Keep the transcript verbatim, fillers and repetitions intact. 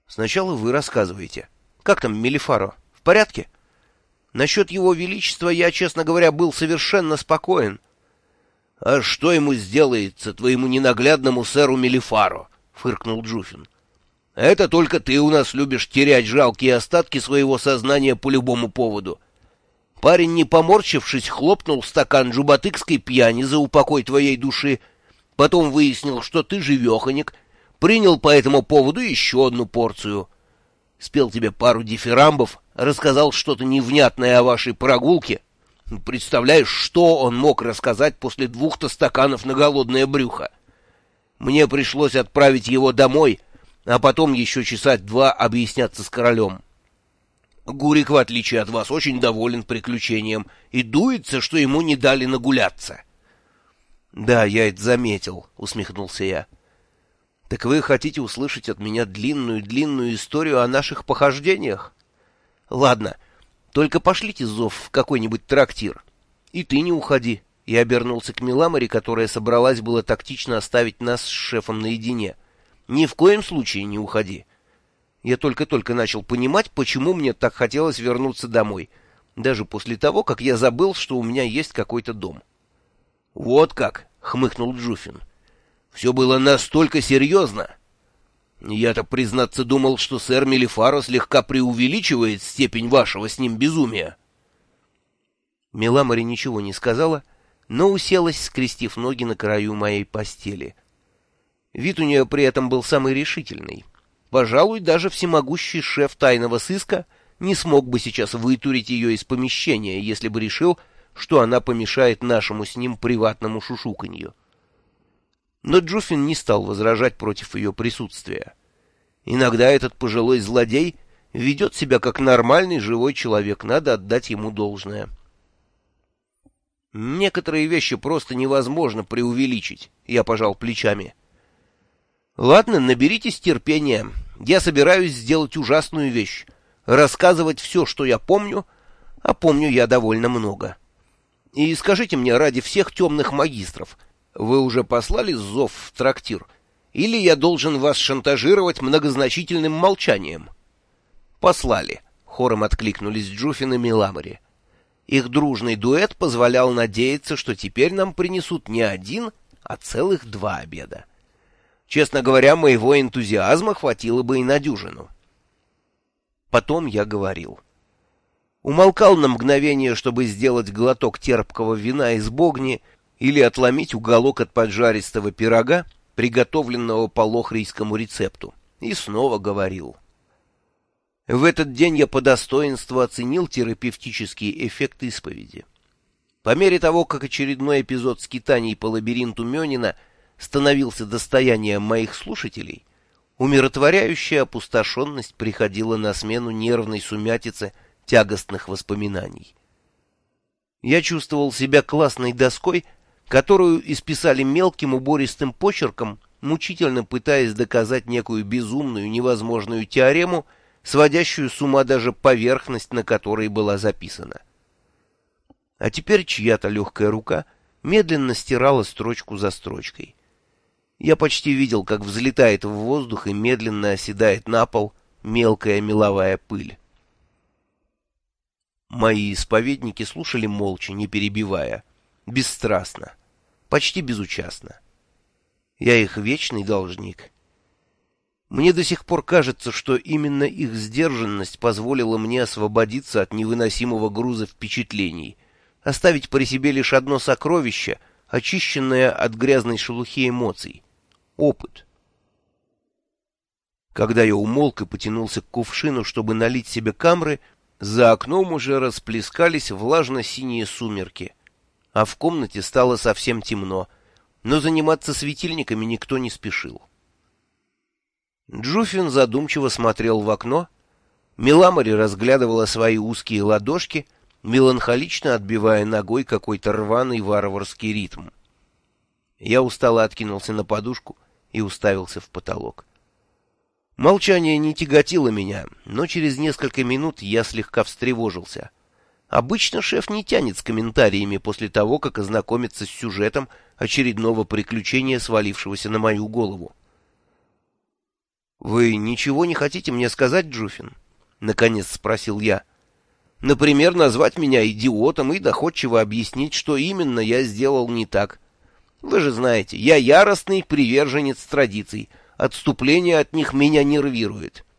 Сначала вы рассказываете. Как там Мелифаро? В порядке? Насчет его величества я, честно говоря, был совершенно спокоен. — А что ему сделается, твоему ненаглядному сэру Мелифаро? — фыркнул Джуфин. — Это только ты у нас любишь терять жалкие остатки своего сознания по любому поводу. Парень, не поморщившись, хлопнул стакан джубатыкской пьяни за упокой твоей души, потом выяснил, что ты живеханик, принял по этому поводу еще одну порцию. Спел тебе пару дифирамбов, рассказал что-то невнятное о вашей прогулке. Представляешь, что он мог рассказать после двух-то стаканов на голодное брюхо? Мне пришлось отправить его домой, а потом еще часа два объясняться с королем. Гурик, в отличие от вас, очень доволен приключением и дуется, что ему не дали нагуляться. — Да, я это заметил, — усмехнулся я. — Так вы хотите услышать от меня длинную-длинную историю о наших похождениях? — Ладно, только пошлите зов в какой-нибудь трактир. И ты не уходи. Я обернулся к Миламоре, которая собралась было тактично оставить нас с шефом наедине. Ни в коем случае не уходи. Я только-только начал понимать, почему мне так хотелось вернуться домой, даже после того, как я забыл, что у меня есть какой-то дом. — Вот как! — хмыкнул Джуфин. — Все было настолько серьезно. Я-то, признаться, думал, что сэр Мелифаро слегка преувеличивает степень вашего с ним безумия. Миламори ничего не сказала, но уселась, скрестив ноги на краю моей постели. Вид у нее при этом был самый решительный. Пожалуй, даже всемогущий шеф тайного сыска не смог бы сейчас вытурить ее из помещения, если бы решил, что она помешает нашему с ним приватному шушуканью. Но Джуфин не стал возражать против ее присутствия. Иногда этот пожилой злодей ведет себя как нормальный живой человек, надо отдать ему должное. Некоторые вещи просто невозможно преувеличить, я пожал плечами. Ладно, наберитесь терпения. Я собираюсь сделать ужасную вещь. Рассказывать все, что я помню, а помню я довольно много. И скажите мне ради всех темных магистров, вы уже послали зов в трактир? Или я должен вас шантажировать многозначительным молчанием? Послали. Хором откликнулись Джуфин и Миламори. Их дружный дуэт позволял надеяться, что теперь нам принесут не один, а целых два обеда. Честно говоря, моего энтузиазма хватило бы и на дюжину. Потом я говорил. Умолкал на мгновение, чтобы сделать глоток терпкого вина из богни или отломить уголок от поджаристого пирога, приготовленного по лохрийскому рецепту, и снова говорил. В этот день я по достоинству оценил терапевтический эффект исповеди. По мере того, как очередной эпизод скитаний по лабиринту Мёнина становился достоянием моих слушателей, умиротворяющая опустошенность приходила на смену нервной сумятице тягостных воспоминаний. Я чувствовал себя классной доской, которую исписали мелким убористым почерком, мучительно пытаясь доказать некую безумную невозможную теорему, сводящую с ума даже поверхность, на которой была записана. А теперь чья-то легкая рука медленно стирала строчку за строчкой. Я почти видел, как взлетает в воздух и медленно оседает на пол мелкая меловая пыль. Мои исповедники слушали молча, не перебивая, бесстрастно, почти безучастно. Я их вечный должник. Мне до сих пор кажется, что именно их сдержанность позволила мне освободиться от невыносимого груза впечатлений, оставить при себе лишь одно сокровище, очищенное от грязной шелухи эмоций — опыт. Когда я умолк и потянулся к кувшину, чтобы налить себе камры, за окном уже расплескались влажно-синие сумерки, а в комнате стало совсем темно, но заниматься светильниками никто не спешил. Джуфин задумчиво смотрел в окно, Миламори разглядывала свои узкие ладошки, меланхолично отбивая ногой какой-то рваный варварский ритм. Я устало откинулся на подушку и уставился в потолок. Молчание не тяготило меня, но через несколько минут я слегка встревожился. Обычно шеф не тянет с комментариями после того, как ознакомится с сюжетом очередного приключения, свалившегося на мою голову. «Вы ничего не хотите мне сказать, Джуфин?» — наконец спросил я. «Например, назвать меня идиотом и доходчиво объяснить, что именно я сделал не так. Вы же знаете, я яростный приверженец традиций, отступление от них меня нервирует.